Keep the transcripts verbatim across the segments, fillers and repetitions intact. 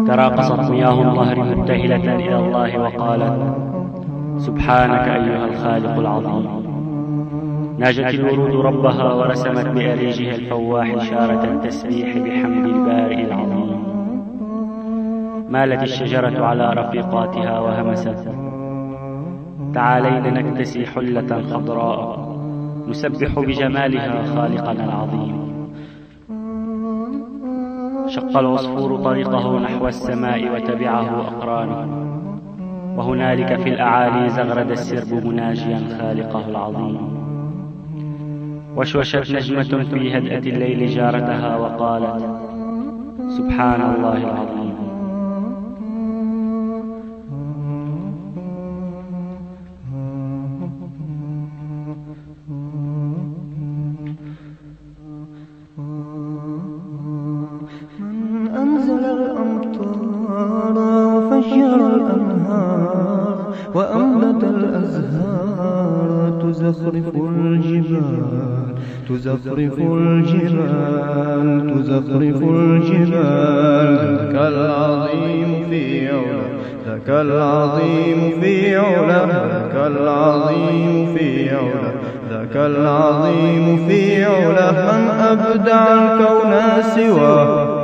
تراقصت مياه النهر مبتهلة إلى الله وقالت: سبحانك أيها الخالق العظيم. ناجت الورود ربها ورسمت بأريجها الفواح إشارة التسبيح بحمد البارئ العظيم. مالت الشجرة على رفيقاتها وهمست: تعالين نكتسي حلة خضراء نسبح بجمالها خالقنا العظيم. شق العصفور طريقه نحو السماء وتبعه أقرانه، وهنالك في الأعالي زغرد السرب مناجيا خالقه العظيم. وشوشت نجمة في هدأة الليل جارتها وقالت: سبحان الله العظيم. من أنزل الأمطار وفجر الأنهار وأنبت الأزهار تزخرف الجبال تزخرف الجبال تزخرف الجبال ذاك العظيم في علا ذاك العظيم في علا ذاك العظيم في علا ذاك العظيم في علا. من أبدع الكون سواه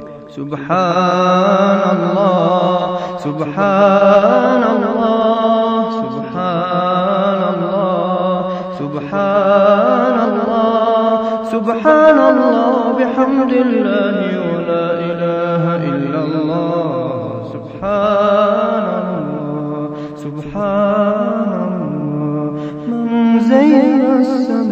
سبحان الله سبحان الله سبحان الله سبحان الله سبحان الله بحمد الله ولا إله إلا الله. سبحان الله سبحان الله. من زين السماء